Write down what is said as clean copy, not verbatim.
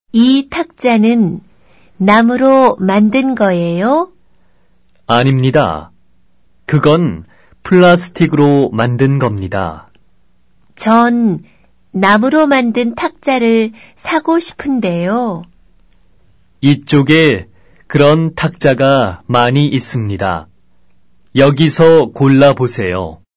이 탁자는 나무로 만든 거예요? 아닙니다. 그건 플라스틱으로 만든 겁니다. 전 나무로 만든 탁자를 사고 싶은데요. 이쪽에 그런 탁자가 많이 있습니다. 여기서 골라보세요.